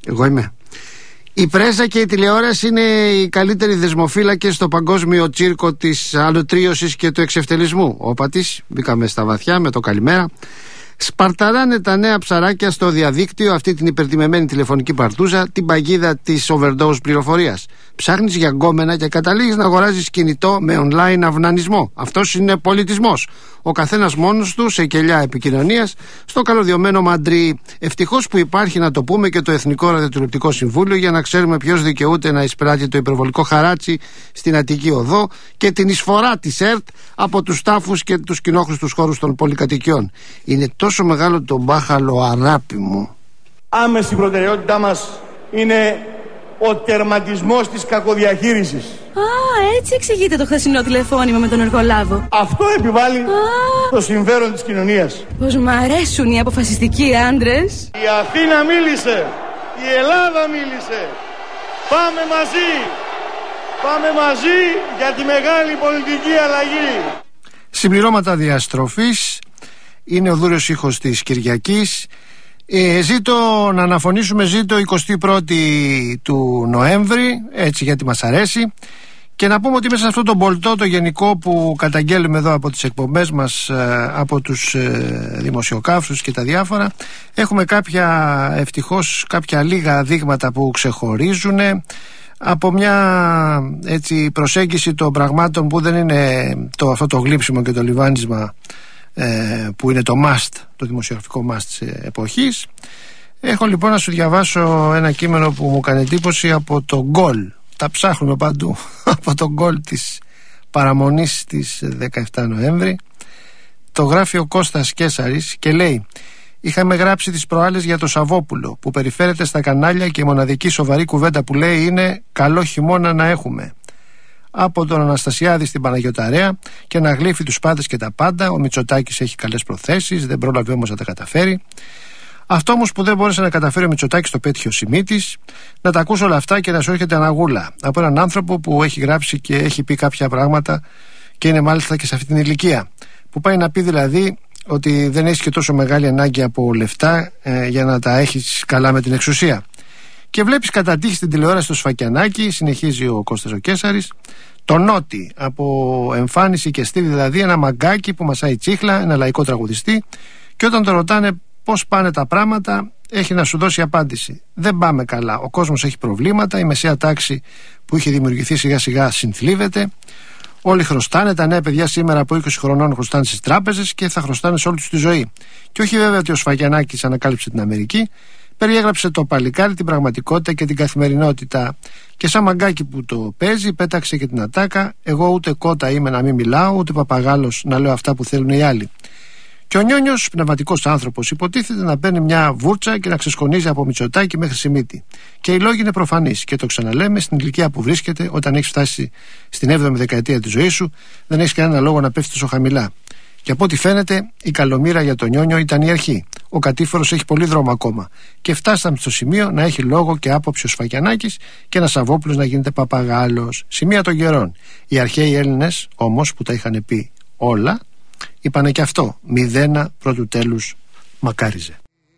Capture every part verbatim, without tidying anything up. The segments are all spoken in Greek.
Εγώ είμαι. Η πρέσα και η τηλεόραση είναι οι καλύτεροι δεσμοφύλακες στο παγκόσμιο τσίρκο της αλωτρίωσης και του εξευτελισμού. Όπα της, μπήκαμε στα βαθιά με το καλημέρα. Σπαρταράνε τα νέα ψαράκια στο διαδίκτυο αυτή την υπερτιμεμένη τηλεφωνική παρτούζα, την παγίδα της overdose πληροφορίας. Ψάχνεις για γκόμενα και καταλήγεις να αγοράζεις κινητό με online αυνανισμό. Αυτός είναι πολιτισμός. Ο καθένας μόνος του σε κελιά επικοινωνίας στο καλωδιωμένο μαντρί. Ευτυχώς που υπάρχει, να το πούμε, και το Εθνικό Ραδιοτηλεοπτικό Συμβούλιο για να ξέρουμε ποιος δικαιούται να εισπράττει το υπερβολικό χαράτσι στην Αττική Οδό και την εισφορά της ΕΡΤ από τους τάφους και τους κοινόχρηστους χώρους των πολυκατοικιών. Είναι τόσο μεγάλο το μπάχαλο, αράπη μου. Άμεση προτεραιότητά μας είναι ο τερματισμός της κακοδιαχείρισης. Α, έτσι εξηγείται το χθεσινό τηλεφώνημα με τον εργολάβο. Αυτό επιβάλλει Α. το συμφέρον της κοινωνίας. Πως μ' αρέσουν οι αποφασιστικοί άντρες. Η Αθήνα μίλησε, η Ελλάδα μίλησε. Πάμε μαζί, πάμε μαζί για τη μεγάλη πολιτική αλλαγή. Συμπληρώματα διαστροφής. Είναι ο δούριος ήχος της Κυριακής. Ε, ζήτω να αναφωνήσουμε, ζήτω εικοστή πρώτη του Νοέμβρη, έτσι γιατί μας αρέσει. Και να πούμε ότι μέσα σε αυτό το μπολτό το γενικό που καταγγέλουμε εδώ από τις εκπομπές μας, από τους δημοσιοκάφους και τα διάφορα, έχουμε κάποια, ευτυχώς, κάποια λίγα δείγματα που ξεχωρίζουν από μια έτσι προσέγγιση των πραγμάτων που δεν είναι το, αυτό το γλύψιμο και το λιβάνισμα ε, που είναι το must, το δημοσιογραφικό must της εποχής. Έχω λοιπόν να σου διαβάσω ένα κείμενο που μου κάνει εντύπωση από το Γκολ. Τα ψάχνουμε παντού. Από το Γκολ της παραμονής της δεκαεφτά Νοέμβρη. Το γράφει ο Κώστας Κέσαρης και λέει: είχαμε γράψει τις προάλλες για το Σαββόπουλο που περιφέρεται στα κανάλια και η μοναδική σοβαρή κουβέντα που λέει είναι «καλό χειμώνα να έχουμε». Από τον Αναστασιάδη στην Παναγιωταρέα και να γλύφει τους πάντες και τα πάντα. Ο Μητσοτάκης έχει καλές προθέσεις, δεν πρόλαβε όμως να τα καταφέρει. Αυτό όμως που δεν μπόρεσε να καταφέρει ο Μητσοτάκης το πέτυχε ο Σιμίτης. Να τα ακούς όλα αυτά και να σου έρχεται αναγούλα από έναν άνθρωπο που έχει γράψει και έχει πει κάποια πράγματα και είναι μάλιστα και σε αυτή την ηλικία. Που πάει να πει δηλαδή ότι δεν έχεις και τόσο μεγάλη ανάγκη από λεφτά ε, για να τα έχεις καλά με την εξουσία. Και βλέπεις κατά τύχη στην τηλεόραση το Σφακιανάκι, συνεχίζει ο Κώστας ο Κέσαρης, το Νότι, από εμφάνιση και στυλ, δηλαδή ένα μαγκάκι που μασάει τσίχλα, ένα λαϊκό τραγουδιστή, και όταν το ρωτάνε πώς πάνε τα πράγματα, έχει να σου δώσει απάντηση. Δεν πάμε καλά. Ο κόσμος έχει προβλήματα, η μεσαία τάξη που είχε δημιουργηθεί σιγά σιγά συνθλίβεται. Όλοι χρωστάνε, τα νέα παιδιά σήμερα από είκοσι χρονών χρωστάνε στις τράπεζες και θα χρωστάνε σε όλη τους τη ζωή. Και όχι βέβαια ότι ο Σφακιανάκης ανακάλυψε την Αμερική, περιέγραψε το παλικάρι, την πραγματικότητα και την καθημερινότητα. Και σαν μαγκάκι που το παίζει, πέταξε και την ατάκα: εγώ ούτε κότα είμαι να μην μιλάω, ούτε παπαγάλος να λέω αυτά που θέλουν οι άλλοι. Και ο Νιόνιος, πνευματικός άνθρωπος, υποτίθεται να παίρνει μια βούρτσα και να ξεσκονίζει από Μητσοτάκη μέχρι Σιμίτη. Και οι λόγοι είναι προφανείς. Και το ξαναλέμε, στην ηλικία που βρίσκεται, όταν έχεις φτάσει στην έβδομη δεκαετία της ζωής σου, δεν έχεις κανένα λόγο να πέφτεις τόσο χαμηλά. Και από ό,τι φαίνεται, η καλομήρα για τον Νιόνιο ήταν η αρχή. Ο κατήφορος έχει πολύ δρόμο ακόμα. Και φτάσαμε στο σημείο να έχει λόγο και άποψη ο Σφακιανάκης και ένα Σαββόπουλος να γίνεται παπαγάλος. Σημεία των καιρών. Οι αρχαίοι Έλληνες, όμως, που τα είχαν πει όλα, είπανε και αυτό. Μηδένα πρώτου τέλους μακάριζε.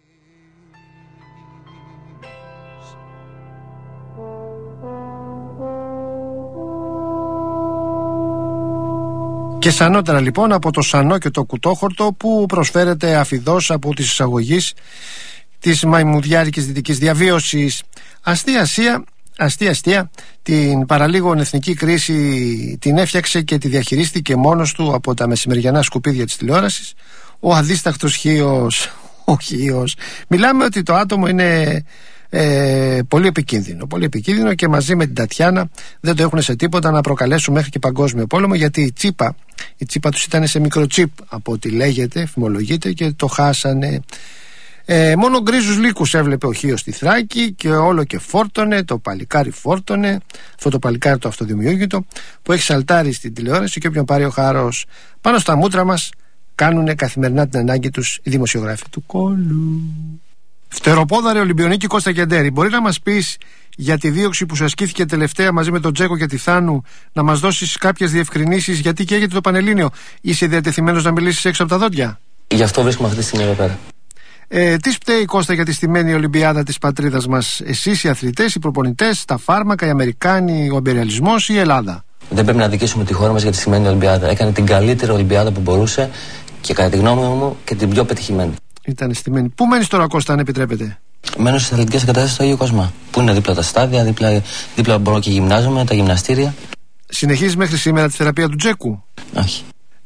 Και σανότερα λοιπόν από το σανό και το κουτόχορτο που προσφέρεται αφιδώς από τις εισαγωγής της μαϊμουδιάρικης δυτικής διαβίωσης. Αστεία ασία, αστεία αστεία, την παραλίγο εθνική κρίση την έφτιαξε και τη διαχειρίστηκε μόνος του από τα μεσημεριανά σκουπίδια της τηλεόρασης ο αδίσταχτος Χίος. Ο Χίος. Μιλάμε ότι το άτομο είναι Ε, πολύ επικίνδυνο, πολύ επικίνδυνο και μαζί με την Τατιάνα δεν το έχουν σε τίποτα να προκαλέσουν μέχρι και παγκόσμιο πόλεμο, γιατί η τσίπα, η τσίπα τους ήταν σε μικροτσίπ από ό,τι λέγεται, φημολογείται, και το χάσανε. Ε, μόνο γκρίζους λύκους έβλεπε ο Χίος στη Θράκη και όλο και φόρτωνε, το παλικάρι φόρτωνε, αυτό το παλικάρι το αυτοδημιούργητο που έχει σαλτάρει στην τηλεόραση, και όποιον πάρει ο χάρος. Πάνω στα μούτρα μας κάνουνε καθημερινά την ανάγκη τους οι δημοσιογράφοι του κόλου. Φτεροπόδαρε Ολυμπιονίκη Κώστα Κεντέρη, μπορεί να μας πεις για τη δίωξη που σου ασκήθηκε τελευταία μαζί με τον Τζέκο και τη Θάνου, να μας δώσεις κάποιες διευκρινήσεις, γιατί καίγεται το Πανελλήνιο? Είσαι διατεθειμένος να μιλήσεις έξω από τα δόντια? Γι' αυτό βρίσκομαι αυτή τη στιγμή εδώ πέρα. Ε, τι φταίει, Κώστα, για τη στημένη Ολυμπιάδα της πατρίδας μας? Εσείς, οι αθλητές, οι προπονητές, τα φάρμακα, οι Αμερικάνοι, ο εμπειριαλισμός ή η Ελλάδα? Δεν πρέπει να δικήσουμε τη χώρα μας για τη στημένη Ολυμπιάδα. Έκανε την καλύτερη Ολυμπιάδα που μπορούσε και κατά τη γνώμη μου και την πιο πετυχημένη. Ήταν στημένη. Πού μένεις τώρα, Κώστα, αν επιτρέπετε? Μένω στις αθλητικές εγκαταστάσεις στο Αγίου Κοσμά, που είναι δίπλα τα στάδια, δίπλα, δίπλα μπορώ και γυμνάζομαι, τα γυμναστήρια. Συνεχίζεις μέχρι σήμερα τη θεραπεία του Τζέκου? Όχι.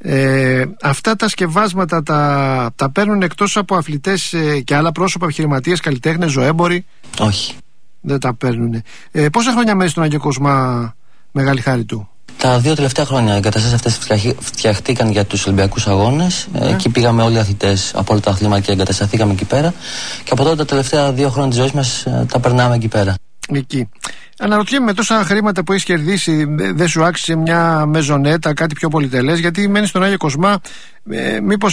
Ε, αυτά τα σκευάσματα τα, τα παίρνουν εκτός από αθλητές ε, και άλλα πρόσωπα, επιχειρηματίες, καλλιτέχνες, ζωέμποροι? Όχι. Δεν τα παίρνουν. Ε, πόσα χρόνια μένεις στον Αγίου Κοσμά, μεγάλη χάρη του? Τα δύο τελευταία χρόνια. Οι εγκαταστάσεις αυτές φτιαχτήκαν για τους Ολυμπιακούς Αγώνες. Ναι. Εκεί πήγαμε όλοι οι αθλητές από όλα τα αθλήματα και εγκατασταθήκαμε εκεί πέρα. Και από τότε τα τελευταία δύο χρόνια της ζωής μας τα περνάμε εκεί πέρα. Εκεί. Αναρωτιέμαι, με τόσα χρήματα που έχεις κερδίσει, δεν σου άξιζε μια μεζονέτα, κάτι πιο πολυτελές? Γιατί μένεις στον Άγιο Κοσμά, ε, μήπως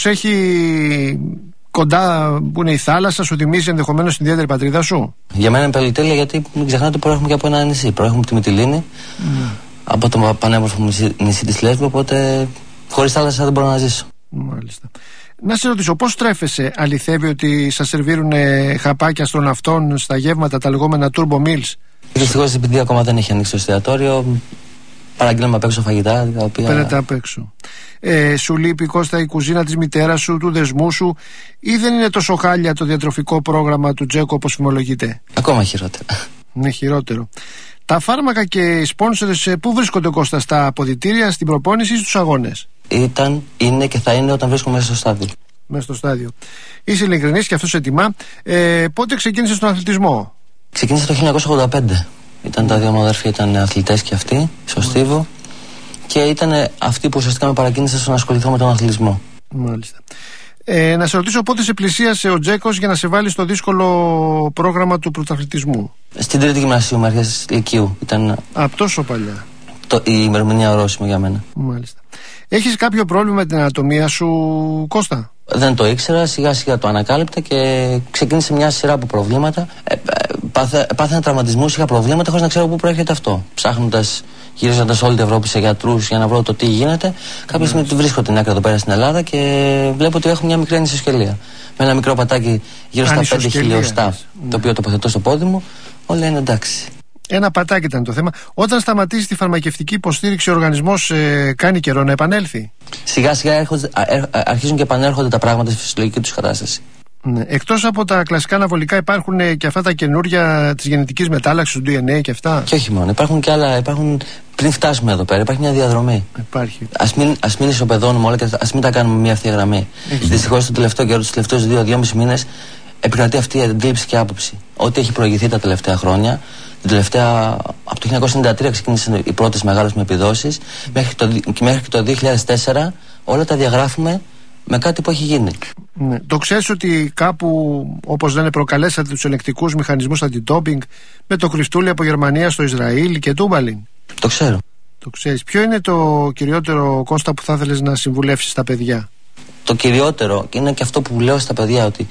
έχει κοντά που είναι η θάλασσα, σου θυμίζει ενδεχομένως την ιδιαίτερη πατρίδα σου? Για μένα είναι πολυτέλεια, γιατί μην ξεχνάτε ότι προέρχομαι και από ένα νησί. Προέρχομαι από τη Μυτιλήνη, mm. από το πανέμορφο νησί, νησί της Λέσβου, οπότε χωρίς θάλασσα δεν μπορώ να ζήσω. Μάλιστα. Να σε ρωτήσω, πώς τρέφεσαι? Αληθεύει ότι σας σερβίρουν χαπάκια αστροναυτών στα γεύματα, τα λεγόμενα turbo meals? Δυστυχώς, επειδή ακόμα δεν έχει ανοίξει το εστιατόριο, παραγγέλνουμε απ' έξω φαγητά, τα οποία... Παίρνετε απ' έξω. Ε, σου λείπει, Κώστα, η κουζίνα της μητέρας σου, του δεσμού σου, ή δεν είναι τόσο χάλια το διατροφικό πρόγραμμα του Τζέκου όπως φημολογείται? Ακόμα χειρότερο. Είναι χειρότερο. Τα φάρμακα και οι σπόνσορες πού βρίσκονται, Κώστα? Στα αποδυτήρια, στην προπόνηση ή στους αγώνες? Ήταν, είναι και θα είναι όταν βρίσκομαι μέσα στο στάδιο. Μέσα στο στάδιο. Είσαι ειλικρινής και αυτό σε τιμά. Ε, πότε ξεκίνησες τον αθλητισμό? Ξεκίνησα το χίλια εννιακόσια ογδόντα πέντε. Ήταν mm. τα δύο μου αδέρφια, ήταν αθλητές και αυτοί, στο mm. Στίβο. Και ήταν αυτοί που ουσιαστικά με παρακίνησαν στο να ασχοληθώ με τον αθλητισμό. Μάλιστα. Ε, να σε ρωτήσω, πότε σε πλησίασε ο Τζέκος για να σε βάλει στο δύσκολο πρόγραμμα του πρωταθλητισμού? Στην τρίτη γυμνασίου, με αρχές λυκείου. Ήταν... Α, τόσο παλιά. Το, η ημερομηνία ορόσημο για μένα. Μάλιστα. Έχεις κάποιο πρόβλημα με την ανατομία σου, Κώστα? Δεν το ήξερα, σιγά σιγά το ανακάλυπτα και ξεκίνησε μια σειρά από προβλήματα. Ε, πάθε, πάθαινα τραυματισμούς, είχα προβλήματα χωρίς να ξέρω πού προέρχεται αυτό. Ψάχνοντας, γυρίζοντας όλη την Ευρώπη σε γιατρούς για να βρω το τι γίνεται, κάποια στιγμή βρίσκω την άκρη εδώ πέρα στην Ελλάδα και βλέπω ότι έχω μια μικρή ανισοσχελία. Με ένα μικρό πατάκι γύρω στα πέντε χιλιοστά, mm. το οποίο τοποθετώ στο πόδι μου, όλα είναι εντάξει. Ένα πατάκι ήταν το θέμα. Όταν σταματήσει τη φαρμακευτική υποστήριξη, ο οργανισμός ε, κάνει καιρό να επανέλθει? Σιγά σιγά έρχονται, αρχίζουν και επανέρχονται τα πράγματα στη φυσιολογική τους κατάσταση. Ναι. Εκτός από τα κλασικά αναβολικά, υπάρχουν ε, και αυτά τα καινούρια της γενετικής μετάλλαξης, του ντι εν έι και αυτά? Και όχι μόνο. Υπάρχουν και άλλα. Υπάρχουν, πριν φτάσουμε εδώ πέρα, υπάρχει μια διαδρομή. Υπάρχει. Ας μην, ας μην ισοπεδώνουμε όλα και ας μην τα κάνουμε μια ευθεία γραμμή. Δυστυχώς, το τελευταίο καιρό, τους τελευταίους δύο-δυόμισι μήνες, επικρατεί αυτή η αντίληψη και άποψη. Ό,τι έχει προηγηθεί τα τελευταία χρόνια, την τελευταία, από το χίλια εννιακόσια ενενήντα τρία ξεκίνησαν οι πρώτες μεγάλες με επιδόσεις, μέχρι το, μέχρι και το δύο χιλιάδες τέσσερα όλα τα διαγράφουμε με κάτι που έχει γίνει. Ναι. Το ξέρεις ότι κάπου, όπως λένε, προκαλέσατε τους ελεκτικούς μηχανισμούς αντι-ντόπινγκ με το Χριστούλη από Γερμανία στο Ισραήλ και Τούμπαλιν? Το ξέρω. Το ξέρεις. Ποιο είναι το κυριότερο, Κώστα, που θα ήθελες να συμβουλεύσεις τα παιδιά? Το κυριότερο, και είναι και αυτό που λέω στα παιδιά, ότι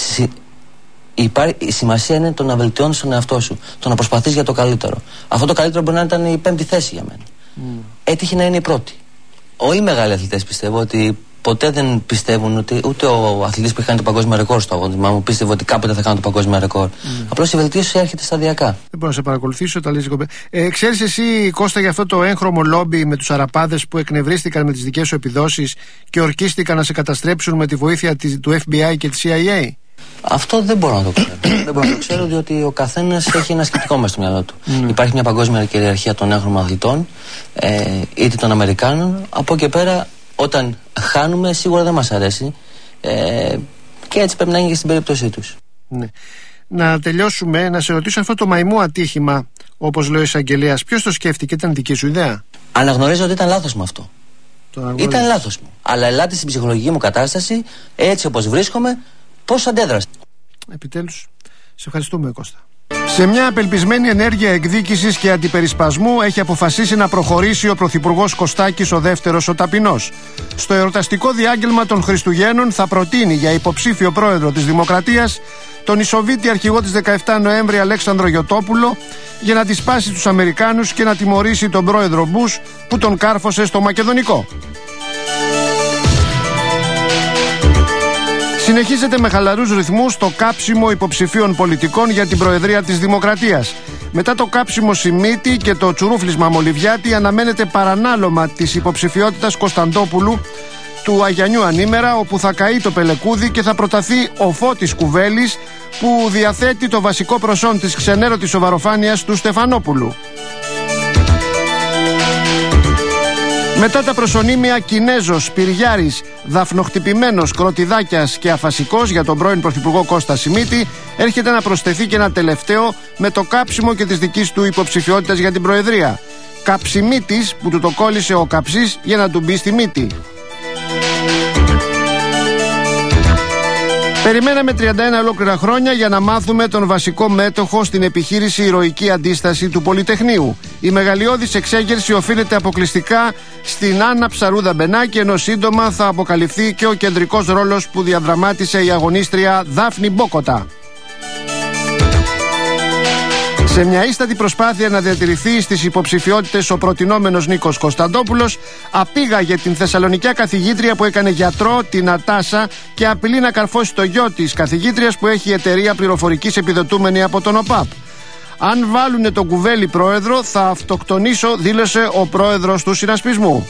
η σημασία είναι το να βελτιώνεις τον εαυτό σου, το να προσπαθείς για το καλύτερο. Αυτό το καλύτερο μπορεί να ήταν η πέμπτη θέση για μένα. Mm. Έτυχε να είναι η πρώτη. Όλοι οι μεγάλοι αθλητές πιστεύω ότι ποτέ δεν πιστεύουν ότι ούτε ο αθλητής που έχει κάνει το παγκόσμιο ρεκόρ στο αγώνισμα μου πίστευε ότι κάποτε θα κάνει το παγκόσμιο ρεκόρ. Mm. Απλώς η βελτίωση έρχεται σταδιακά. Δεν μπορώ να σε παρακολουθήσω, τα λες. Ε, ξέρεις εσύ, Κώστα, για αυτό το έγχρωμο λόμπι με τους αραπάδες που εκνευρίστηκαν με τις δικές σου επιδόσεις και ορκίστηκαν να σε καταστρέψουν με τη βοήθεια του εφ μπι άι και της σι άι έι? Αυτό δεν μπορώ να το ξέρω. Δεν μπορώ να το ξέρω, διότι ο καθένας έχει ένα σκεπτικό μέσα στο μυαλό του. Mm. Υπάρχει μια παγκόσμια κυριαρχία των έγχρωμων αθλητών, ε, είτε των Αμερικάνων. Από εκεί πέρα, όταν χάνουμε, σίγουρα δεν μας αρέσει. Ε, και έτσι πρέπει να είναι και στην περίπτωσή τους. Ναι. Να τελειώσουμε, να σε ρωτήσω αυτό το μαϊμού ατύχημα, όπως λέει ο εισαγγελέας. Ποιος το σκέφτηκε, ήταν δική σου ιδέα? Αναγνωρίζω ότι ήταν λάθος μου αυτό. Ήταν λάθος μου. Αλλά ελάτε στην ψυχολογική μου κατάσταση, έτσι όπως βρίσκομαι, πώς αντέδρασε. Επιτέλους, σε ευχαριστούμε, Κώστα. Σε μια απελπισμένη ενέργεια εκδίκησης και αντιπερισπασμού έχει αποφασίσει να προχωρήσει ο Πρωθυπουργός Κωστάκης ο δεύτερος, ο ταπεινός. Στο εορταστικό διάγγελμα των Χριστουγέννων θα προτείνει για υποψήφιο πρόεδρο της Δημοκρατίας τον Ισοβίτη αρχηγό της δεκαεφτά Νοέμβρη Αλέξανδρο Γιωτόπουλο, για να τη σπάσει τους Αμερικάνους και να τιμωρήσει τον πρόεδρο Μπούς που τον κάρφωσε στο Μακεδονικό. Συνεχίζεται με χαλαρούς ρυθμούς το κάψιμο υποψηφίων πολιτικών για την Προεδρία της Δημοκρατίας. Μετά το κάψιμο Σιμίτη και το τσουρούφλισμα Μολυβιάτη, αναμένεται παρανάλωμα της υποψηφιότητας Κωνσταντόπουλου του Αγιανιού ανήμερα, όπου θα καεί το πελεκούδι και θα προταθεί ο Φώτης Κουβέλης, που διαθέτει το βασικό προσόν της ξενέρωτης σοβαροφάνειας του Στεφανόπουλου. Μετά τα προσωνύμια Κινέζος, Πυριάρης, Δαφνοχτυπημένος, Κροτιδάκιας και Αφασικός για τον πρώην Πρωθυπουργό Κώστα Σιμίτη, έρχεται να προσθεθεί και ένα τελευταίο με το κάψιμο και της δικής του υποψηφιότητας για την Προεδρία. Καψιμίτης, που του το κόλλησε ο Καψής για να του μπει στη μύτη. Περιμέναμε τριάντα ένα ολόκληρα χρόνια για να μάθουμε τον βασικό μέτοχο στην επιχείρηση Ηρωική Αντίσταση του Πολυτεχνείου. Η μεγαλειώδης εξέγερση οφείλεται αποκλειστικά στην Άννα Ψαρούδα Μπενάκη, ενώ σύντομα θα αποκαλυφθεί και ο κεντρικός ρόλος που διαδραμάτισε η αγωνίστρια Δάφνη Μπόκοτα. Σε μια ίστατη προσπάθεια να διατηρηθεί στις υποψηφιότητες ο προτινόμενος Νίκος Κωνσταντόπουλος, απήγαγε την Θεσσαλονικιά καθηγήτρια που έκανε γιατρό, την Νατάσα, και απειλεί να καρφώσει το γιο της καθηγήτριας που έχει εταιρεία πληροφορικής επιδοτούμενη από τον ΟΠΑΠ. Αν βάλουνε τον Κουβέλη πρόεδρο, θα αυτοκτονήσω, δήλωσε ο πρόεδρος του συνασπισμού.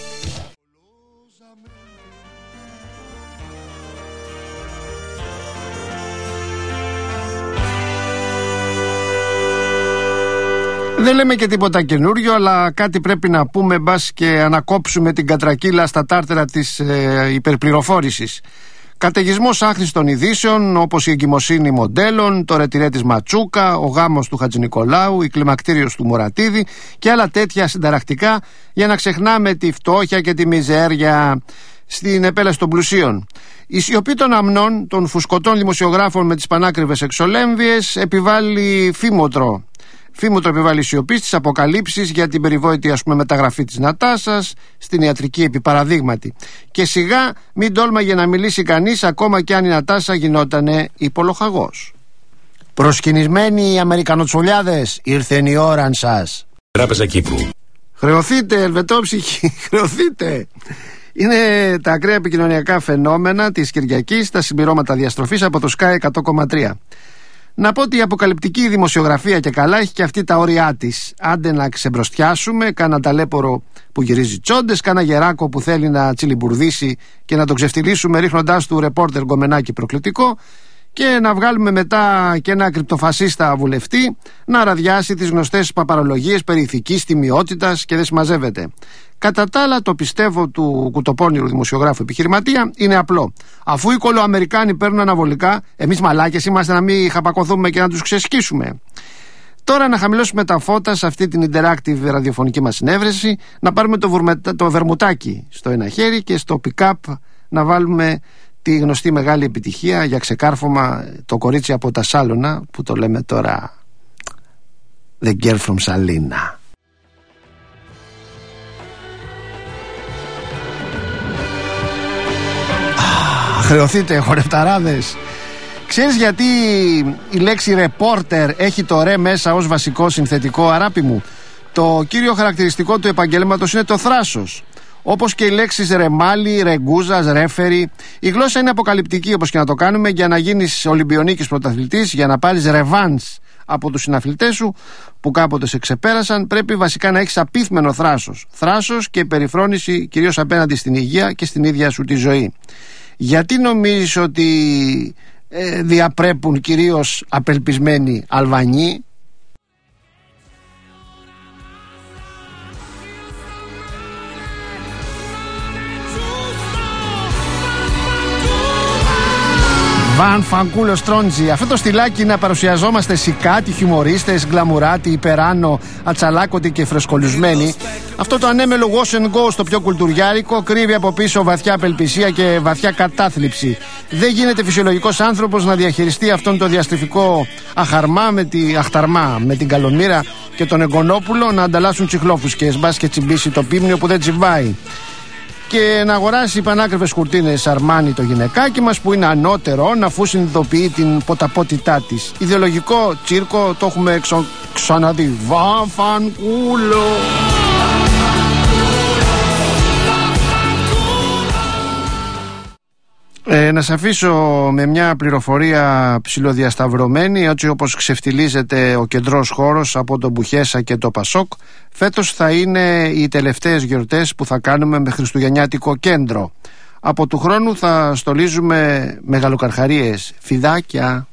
Δεν λέμε και τίποτα καινούριο, αλλά κάτι πρέπει να πούμε, μπας και ανακόψουμε την κατρακύλα στα τάρτερα της ε, υπερπληροφόρησης. Καταιγισμός άχρηστων ειδήσεων, όπως η εγκυμοσύνη μοντέλων, το ρετυρέ της Ματσούκα, ο γάμος του Χατζηνικολάου, η κλιμακτήριος του Μουρατίδη και άλλα τέτοια συνταρακτικά, για να ξεχνάμε τη φτώχεια και τη μιζέρια στην επέλαση των πλουσίων. Η σιωπή των αμνών, των φουσκωτών δημοσιογράφων με τις πανάκριβες εξολέμβειες, επιβάλλει φήμοτρο. Φήμοτρο επιβάλλει σιωπή στις αποκαλύψεις για την περιβόητη, ας πούμε, μεταγραφή της Νατάσας, στην ιατρική επιπαραδείγματι. Και σιγά μην τόλμαγε να μιλήσει κανείς, ακόμα και αν η Νατάσα γινότανε υπολοχαγός. Προσκυνισμένοι οι Αμερικανοτσολιάδες, ήρθε η ώρα σας. Τράπεζα Κύπρου. Χρεωθείτε, ελβετόψυχοι, χρεωθείτε. Είναι τα ακραία επικοινωνιακά φαινόμενα της Κυριακής, τα συμπληρώματα διαστροφής από το Sky εκατό κόμμα τρία. Να πω ότι η αποκαλυπτική δημοσιογραφία και καλά έχει και αυτή τα όρια της. Άντε να ξεμπροστιάσουμε, κάνα ταλέπορο που γυρίζει τσόντες, κάνα γεράκο που θέλει να τσιλιμπουρδίσει και να τον ξεφτυλίσουμε ρίχνοντάς του ρεπόρτερ γκομενάκι προκλητικό, και να βγάλουμε μετά και ένα κρυπτοφασίστα βουλευτή να ραδιάσει τις γνωστές παπαρολογίες περί ηθικής τιμιότητας και δεν συμμαζεύεται. Κατά τα άλλα, το πιστεύω του κουτοπώνηρου δημοσιογράφου επιχειρηματία είναι απλό. Αφού οι κολοαμερικάνοι παίρνουν αναβολικά, εμείς μαλάκες είμαστε να μην χαπακωθούμε και να τους ξεσκίσουμε. Τώρα να χαμηλώσουμε τα φώτα σε αυτή την interactive ραδιοφωνική μας συνέβρεση, να πάρουμε το, βουρμετα, το βερμουτάκι στο ένα χέρι και στο pick-up να βάλουμε τη γνωστή μεγάλη επιτυχία για ξεκάρφωμα, το κορίτσι από τα Σάλωνα, που το λέμε τώρα The Girl from Salina. Χρεωθείτε, χορευταράδες. Ξέρεις γιατί η λέξη reporter έχει το ρε μέσα ως βασικό συνθετικό, αράπη μου? Το κύριο χαρακτηριστικό του επαγγέλματος είναι το θράσος. Όπως και οι λέξεις ρεμάλι, ρεγκούζας, ρέφερη. Η γλώσσα είναι αποκαλυπτική, όπως και να το κάνουμε. Για να γίνεις Ολυμπιονίκης πρωταθλητής, για να πάρεις ρεβάνς από τους συναθλητές σου που κάποτε σε ξεπέρασαν, πρέπει βασικά να έχεις απίθμενο θράσος. Θράσος και περιφρόνηση κυρίως απέναντι στην υγεία και στην ίδια σου τη ζωή. Γιατί νομίζεις ότι ε, διαπρέπουν κυρίως απελπισμένοι Αλβανοί? Βαν Φανκούλο Στρόντζι. Αυτό το στυλάκι να παρουσιαζόμαστε σικάτι, χιουμορίστες, γκλαμουράτοι, υπεράνω, ατσαλάκωτοι και φρεσκολουσμένοι. Αυτό το ανέμελο wash and go στο πιο κουλτουριάρικο κρύβει από πίσω βαθιά απελπισία και βαθιά κατάθλιψη. Δεν γίνεται φυσιολογικός άνθρωπος να διαχειριστεί αυτόν το διαστροφικό αχαρμά με τη, αχταρμά με την Καλομήρα και τον Εγκονόπουλο να ανταλλάσσουν τσιχλόφουσκες, μπας και τσιμπήσει το πίμνιο που δεν τσιμπάει. Και να αγοράσει πανάκριβες κουρτίνες Αρμάνι το γυναικάκι μας, που είναι ανώτερο, αφού συνειδητοποιεί την ποταπότητά της. Ιδεολογικό τσίρκο το έχουμε εξο... ξαναδεί. Βαν Φανκούλο. Ε, να σε αφήσω με μια πληροφορία ψιλοδιασταυρωμένη, έτσι όπως ξεφτιλίζεται ο κεντρός χώρος από τον Μπουχέσα και το Πασόκ. Φέτος θα είναι οι τελευταίες γιορτές που θα κάνουμε με χριστουγεννιάτικο κέντρο. Από του χρόνου θα στολίζουμε μεγαλοκαρχαρίες, φιδάκια.